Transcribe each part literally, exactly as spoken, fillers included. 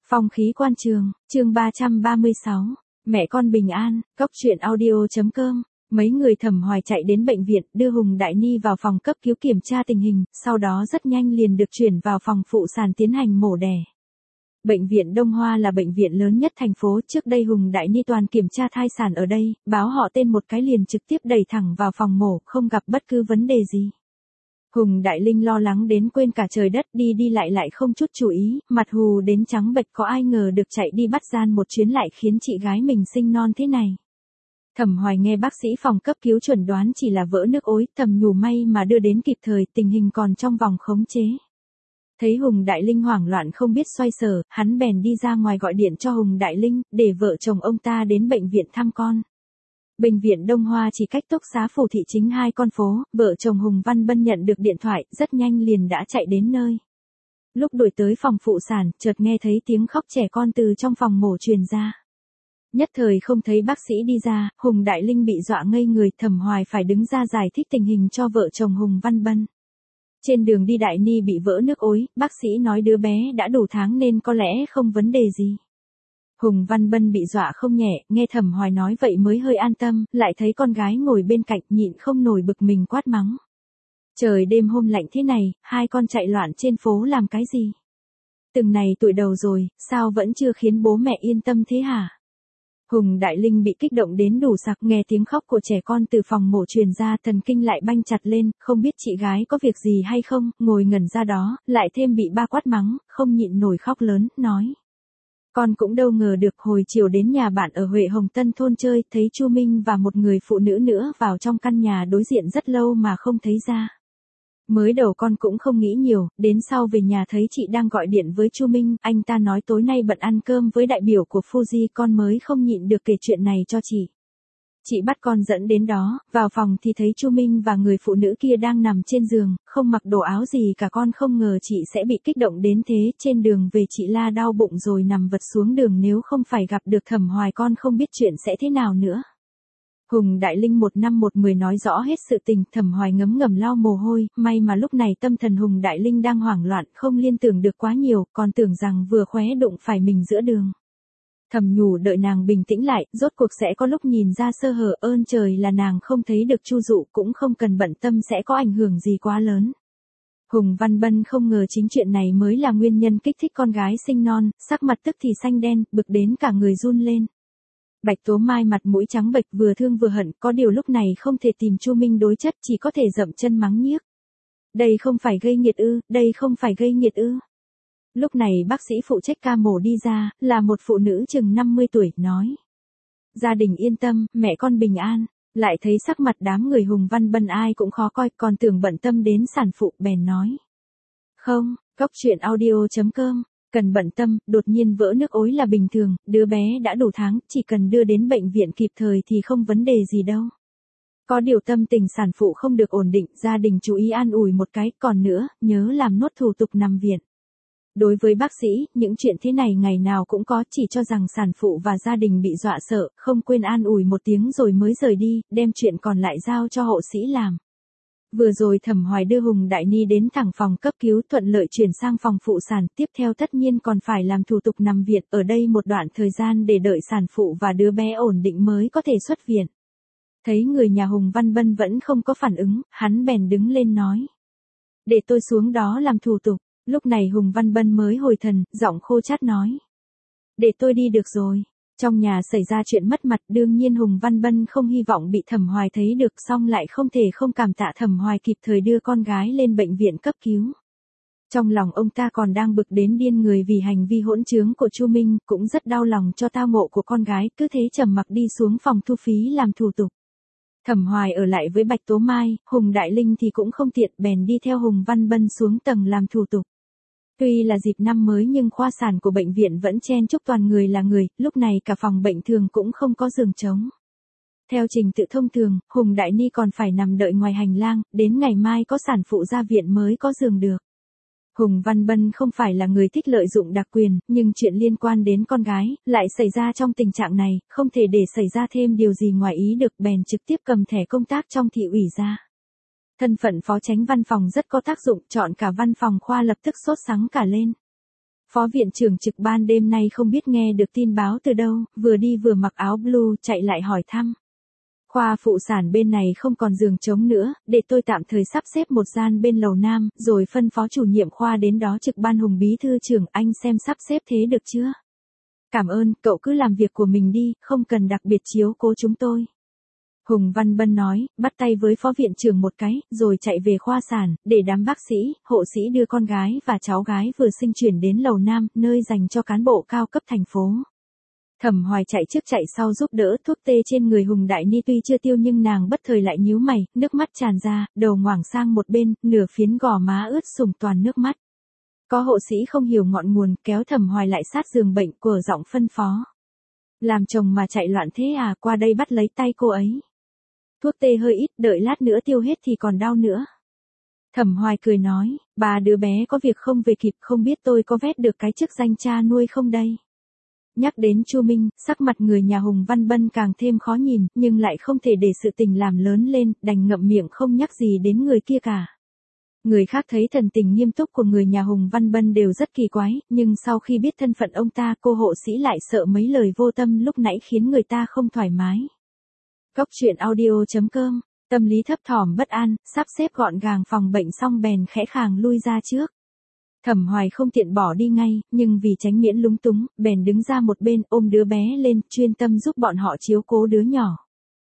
Phong khí quan trường, chương ba trăm ba mươi sáu. Mẹ con bình an, cốc truyện audio.com. Mấy người Thẩm Hoài chạy đến bệnh viện, đưa Hùng Đại Ni vào phòng cấp cứu kiểm tra tình hình, sau đó rất nhanh liền được chuyển vào phòng phụ sản tiến hành mổ đẻ. Bệnh viện Đông Hoa là bệnh viện lớn nhất thành phố, trước đây Hùng Đại Ni toàn kiểm tra thai sản ở đây, báo họ tên một cái liền trực tiếp đẩy thẳng vào phòng mổ, không gặp bất cứ vấn đề gì. Hùng Đại Linh lo lắng đến quên cả trời đất, đi đi lại lại không chút chú ý, mặt hù đến trắng bệch, có ai ngờ được chạy đi bắt gian một chuyến lại khiến chị gái mình sinh non thế này. Thẩm Hoài nghe bác sĩ phòng cấp cứu chuẩn đoán chỉ là vỡ nước ối, thầm nhủ may mà đưa đến kịp thời, tình hình còn trong vòng khống chế. Thấy Hùng Đại Linh hoảng loạn không biết xoay sở, hắn bèn đi ra ngoài gọi điện cho Hùng Đại Linh, để vợ chồng ông ta đến bệnh viện thăm con. Bệnh viện Đông Hoa chỉ cách Túc Xá Phủ Thị Chính hai con phố, vợ chồng Hùng Văn Bân nhận được điện thoại, rất nhanh liền đã chạy đến nơi. Lúc đuổi tới phòng phụ sản, chợt nghe thấy tiếng khóc trẻ con từ trong phòng mổ truyền ra. Nhất thời không thấy bác sĩ đi ra, Hùng Đại Linh bị dọa ngây người, Thẩm Hoài phải đứng ra giải thích tình hình cho vợ chồng Hùng Văn Bân. Trên đường đi Đại Ni bị vỡ nước ối, bác sĩ nói đứa bé đã đủ tháng nên có lẽ không vấn đề gì. Hùng Văn Bân bị dọa không nhẹ, nghe Thẩm Hoài nói vậy mới hơi an tâm, lại thấy con gái ngồi bên cạnh nhịn không nổi bực mình quát mắng. Trời đêm hôm lạnh thế này, hai con chạy loạn trên phố làm cái gì? Từng này tuổi đầu rồi, sao vẫn chưa khiến bố mẹ yên tâm thế hả? Hùng Đại Linh bị kích động đến đủ sặc, nghe tiếng khóc của trẻ con từ phòng mổ truyền ra, thần kinh lại banh chặt lên, không biết chị gái có việc gì hay không, ngồi ngẩn ra đó, lại thêm bị ba quát mắng, không nhịn nổi khóc lớn, nói. Con cũng đâu ngờ được, hồi chiều đến nhà bạn ở Huệ Hồng Tân thôn chơi, thấy Chu Minh và một người phụ nữ nữa vào trong căn nhà đối diện rất lâu mà không thấy ra. Mới đầu con cũng không nghĩ nhiều, đến sau về nhà thấy chị đang gọi điện với Chu Minh, anh ta nói tối nay bận ăn cơm với đại biểu của Fuji, con mới không nhịn được kể chuyện này cho chị. Chị bắt con dẫn đến đó, vào phòng thì thấy Chu Minh và người phụ nữ kia đang nằm trên giường, không mặc đồ áo gì cả, con không ngờ chị sẽ bị kích động đến thế, trên đường về chị la đau bụng rồi nằm vật xuống đường, nếu không phải gặp được Thẩm Hoài con không biết chuyện sẽ thế nào nữa. Hùng Đại Linh một năm một mười nói rõ hết sự tình, Thẩm Hoài ngấm ngầm lau mồ hôi, may mà lúc này tâm thần Hùng Đại Linh đang hoảng loạn, không liên tưởng được quá nhiều, còn tưởng rằng vừa khóe đụng phải mình giữa đường. Thầm nhủ đợi nàng bình tĩnh lại, rốt cuộc sẽ có lúc nhìn ra sơ hở, ơn trời là nàng không thấy được Chu Dụ, cũng không cần bận tâm sẽ có ảnh hưởng gì quá lớn. Hùng Văn Bân không ngờ chính chuyện này mới là nguyên nhân kích thích con gái sinh non, sắc mặt tức thì xanh đen, bực đến cả người run lên. Bạch Tố Mai mặt mũi trắng bệch, vừa thương vừa hận, có điều lúc này không thể tìm Chu Minh đối chất, chỉ có thể dậm chân mắng nhiếc. Đây không phải gây nghiệt ư, đây không phải gây nghiệt ư. Lúc này bác sĩ phụ trách ca mổ đi ra, là một phụ nữ chừng năm mươi tuổi, nói. Gia đình yên tâm, mẹ con bình an. Lại thấy sắc mặt đám người Hùng Văn Bân ai cũng khó coi, còn tưởng bận tâm đến sản phụ, bèn nói. Không, cốc truyện audio.com, cần bận tâm, đột nhiên vỡ nước ối là bình thường, đứa bé đã đủ tháng, chỉ cần đưa đến bệnh viện kịp thời thì không vấn đề gì đâu. Có điều tâm tình sản phụ không được ổn định, gia đình chú ý an ủi một cái, còn nữa, nhớ làm nốt thủ tục nằm viện. Đối với bác sĩ, những chuyện thế này ngày nào cũng có, chỉ cho rằng sản phụ và gia đình bị dọa sợ, không quên an ủi một tiếng rồi mới rời đi, đem chuyện còn lại giao cho hộ sĩ làm. Vừa rồi Thẩm Hoài đưa Hùng Đại Ni đến thẳng phòng cấp cứu, thuận lợi chuyển sang phòng phụ sản, tiếp theo tất nhiên còn phải làm thủ tục nằm viện, ở đây một đoạn thời gian để đợi sản phụ và đứa bé ổn định mới có thể xuất viện. Thấy người nhà Hùng Văn Bân vẫn không có phản ứng, hắn bèn đứng lên nói. Để tôi xuống đó làm thủ tục. Lúc này Hùng Văn Bân mới hồi thần, giọng khô chát nói. Để tôi đi được rồi. Trong nhà xảy ra chuyện mất mặt, đương nhiên Hùng Văn Bân không hy vọng bị Thẩm Hoài thấy được, song lại không thể không cảm tạ Thẩm Hoài kịp thời đưa con gái lên bệnh viện cấp cứu. Trong lòng ông ta còn đang bực đến điên người vì hành vi hỗn trướng của Chu Minh, cũng rất đau lòng cho tao ngộ của con gái, cứ thế trầm mặc đi xuống phòng thu phí làm thủ tục. Thẩm Hoài ở lại với Bạch Tố Mai, Hùng Đại Linh thì cũng không tiện, bèn đi theo Hùng Văn Bân xuống tầng làm thủ tục. Tuy là dịp năm mới nhưng khoa sản của bệnh viện vẫn chen chúc toàn người là người, lúc này cả phòng bệnh thường cũng không có giường trống. Theo trình tự thông thường, Hùng Đại Ni còn phải nằm đợi ngoài hành lang, đến ngày mai có sản phụ ra viện mới có giường được. Hùng Văn Bân không phải là người thích lợi dụng đặc quyền, nhưng chuyện liên quan đến con gái, lại xảy ra trong tình trạng này, không thể để xảy ra thêm điều gì ngoài ý được, bèn trực tiếp cầm thẻ công tác trong thị ủy ra. Thân phận phó chánh văn phòng rất có tác dụng, chọn cả văn phòng khoa lập tức sốt sắng cả lên. Phó viện trưởng trực ban đêm nay không biết nghe được tin báo từ đâu, vừa đi vừa mặc áo blue chạy lại hỏi thăm. Khoa phụ sản bên này không còn giường trống nữa, để tôi tạm thời sắp xếp một gian bên lầu nam, rồi phân phó chủ nhiệm khoa đến đó trực ban. Hùng bí thư trưởng, anh xem sắp xếp thế được chưa? Cảm ơn, cậu cứ làm việc của mình đi, không cần đặc biệt chiếu cố chúng tôi. Hùng Văn Bân nói, bắt tay với phó viện trưởng một cái, rồi chạy về khoa sản, để đám bác sĩ, hộ sĩ đưa con gái và cháu gái vừa sinh chuyển đến lầu nam, nơi dành cho cán bộ cao cấp thành phố. Thẩm Hoài chạy trước chạy sau giúp đỡ. Thuốc tê trên người Hùng Đại Ni tuy chưa tiêu nhưng nàng bất thời lại nhíu mày, nước mắt tràn ra, đầu ngoảnh sang một bên, nửa phiến gò má ướt sũng toàn nước mắt. Có hộ sĩ không hiểu ngọn nguồn, kéo Thẩm Hoài lại sát giường bệnh, của giọng phân phó. Làm chồng mà chạy loạn thế à, qua đây bắt lấy tay cô ấy. Thuốc tê hơi ít, đợi lát nữa tiêu hết thì còn đau nữa. Thẩm Hoài cười nói, bà đứa bé có việc không về kịp, không biết tôi có vét được cái chức danh cha nuôi không đây. Nhắc đến Chu Minh, sắc mặt người nhà Hùng Văn Bân càng thêm khó nhìn, nhưng lại không thể để sự tình làm lớn lên, đành ngậm miệng không nhắc gì đến người kia cả. Người khác thấy thần tình nghiêm túc của người nhà Hùng Văn Bân đều rất kỳ quái, nhưng sau khi biết thân phận ông ta, cô hộ sĩ lại sợ mấy lời vô tâm lúc nãy khiến người ta không thoải mái. Cốc truyện audio chấm com, tâm lý thấp thỏm bất an, sắp xếp gọn gàng phòng bệnh xong bèn khẽ khàng lui ra trước. Thẩm Hoài không tiện bỏ đi ngay, nhưng vì tránh miễn lúng túng, bèn đứng ra một bên ôm đứa bé lên, chuyên tâm giúp bọn họ chiếu cố đứa nhỏ.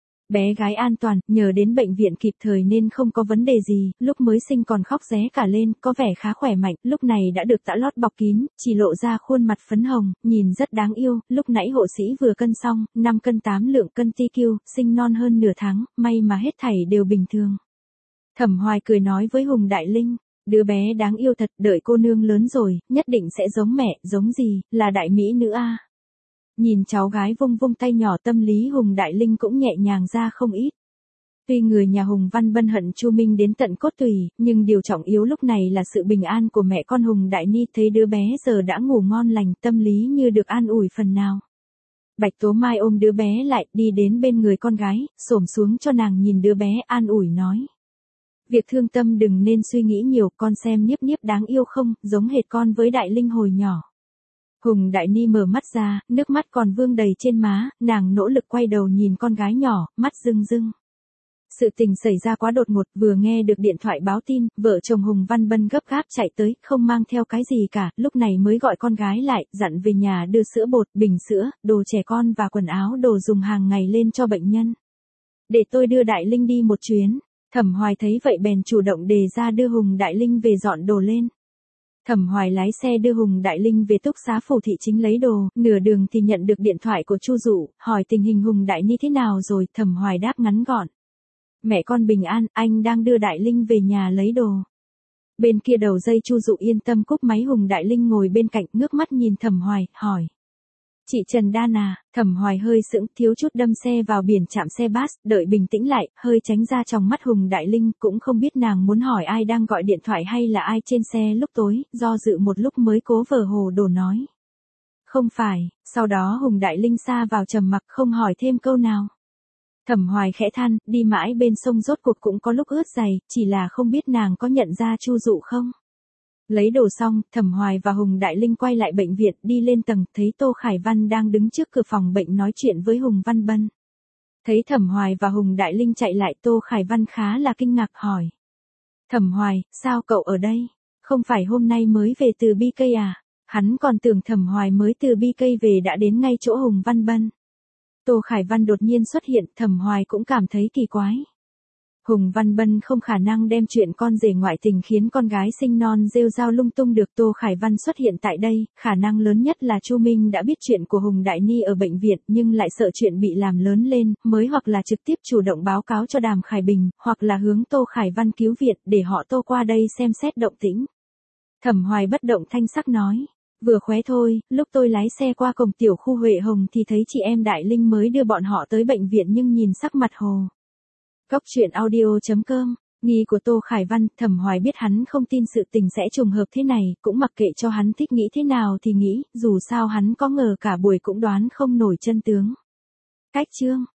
Bé gái an toàn, nhờ đến bệnh viện kịp thời nên không có vấn đề gì, lúc mới sinh còn khóc ré cả lên, có vẻ khá khỏe mạnh, lúc này đã được tã lót bọc kín, chỉ lộ ra khuôn mặt phấn hồng, nhìn rất đáng yêu. Lúc nãy hộ sĩ vừa cân xong, năm cân tám lượng cân ti kiu, sinh non hơn nửa tháng, may mà hết thảy đều bình thường. Thẩm Hoài cười nói với Hùng Đại Linh, đứa bé đáng yêu thật, đợi cô nương lớn rồi, nhất định sẽ giống mẹ, giống gì, là đại mỹ nữ a. Nhìn cháu gái vung vung tay nhỏ, tâm lý Hùng Đại Linh cũng nhẹ nhàng ra không ít. Tuy người nhà Hùng Văn Bân hận Chu Minh đến tận cốt tủy, nhưng điều trọng yếu lúc này là sự bình an của mẹ con Hùng Đại Ni. Thấy đứa bé giờ đã ngủ ngon lành, tâm lý như được an ủi phần nào. Bạch Tố Mai ôm đứa bé lại, đi đến bên người con gái, xổm xuống cho nàng nhìn đứa bé, an ủi nói. Việc thương tâm đừng nên suy nghĩ nhiều, con xem Niếp Niếp đáng yêu không, giống hệt con với Đại Linh hồi nhỏ. Hùng Đại Ni mở mắt ra, nước mắt còn vương đầy trên má, nàng nỗ lực quay đầu nhìn con gái nhỏ, mắt rưng rưng. Sự tình xảy ra quá đột ngột, vừa nghe được điện thoại báo tin, vợ chồng Hùng Văn Bân gấp gáp chạy tới, không mang theo cái gì cả, lúc này mới gọi con gái lại, dặn về nhà đưa sữa bột, bình sữa, đồ trẻ con và quần áo đồ dùng hàng ngày lên cho bệnh nhân. Để tôi đưa Đại Linh đi một chuyến. Thẩm Hoài thấy vậy bèn chủ động đề ra đưa Hùng Đại Linh về dọn đồ lên. Thẩm Hoài lái xe đưa Hùng Đại Linh về túc xá Phủ Thị Chính lấy đồ, nửa đường thì nhận được điện thoại của Chu Dụ, hỏi tình hình Hùng Đại Ni thế nào rồi. Thẩm Hoài đáp ngắn gọn. Mẹ con bình an, anh đang đưa Đại Linh về nhà lấy đồ. Bên kia đầu dây Chu Dụ yên tâm cúp máy. Hùng Đại Linh ngồi bên cạnh, ngước mắt nhìn Thẩm Hoài, hỏi. Chị Trần Đan à? Thẩm Hoài hơi sững, thiếu chút đâm xe vào biển trạm xe bus, đợi bình tĩnh lại, hơi tránh ra trong mắt Hùng Đại Linh, cũng không biết nàng muốn hỏi ai đang gọi điện thoại hay là ai trên xe lúc tối, do dự một lúc mới cố vờ hồ đồ nói. Không phải, sau đó Hùng Đại Linh sa vào trầm mặc không hỏi thêm câu nào. Thẩm Hoài khẽ than, đi mãi bên sông rốt cuộc cũng có lúc ướt giày, chỉ là không biết nàng có nhận ra Chu Dụ không. Lấy đồ xong, Thẩm Hoài và Hùng Đại Linh quay lại bệnh viện, đi lên tầng, thấy Tô Khải Văn đang đứng trước cửa phòng bệnh nói chuyện với Hùng Văn Bân. Thấy Thẩm Hoài và Hùng Đại Linh chạy lại, Tô Khải Văn khá là kinh ngạc hỏi. Thẩm Hoài, sao cậu ở đây? Không phải hôm nay mới về từ bê ca à? Hắn còn tưởng Thẩm Hoài mới từ bê ca về đã đến ngay chỗ Hùng Văn Bân. Tô Khải Văn đột nhiên xuất hiện, Thẩm Hoài cũng cảm thấy kỳ quái. Hùng Văn Bân không khả năng đem chuyện con rể ngoại tình khiến con gái sinh non rêu rao lung tung được. Tô Khải Văn xuất hiện tại đây, khả năng lớn nhất là Chu Minh đã biết chuyện của Hùng Đại Ni ở bệnh viện nhưng lại sợ chuyện bị làm lớn lên, mới hoặc là trực tiếp chủ động báo cáo cho Đàm Khải Bình, hoặc là hướng Tô Khải Văn cứu viện để họ Tô qua đây xem xét động tĩnh. Thẩm Hoài bất động thanh sắc nói. Vừa khóe thôi, lúc tôi lái xe qua cổng tiểu khu Huệ Hồng thì thấy chị em Đại Linh mới đưa bọn họ tới bệnh viện nhưng nhìn sắc mặt hồ. Cốc truyện audio chấm com, nghi của Tô Khải Văn. Thẩm Hoài biết hắn không tin sự tình sẽ trùng hợp thế này, cũng mặc kệ cho hắn thích nghĩ thế nào thì nghĩ, dù sao hắn có ngờ cả buổi cũng đoán không nổi chân tướng. Cách chương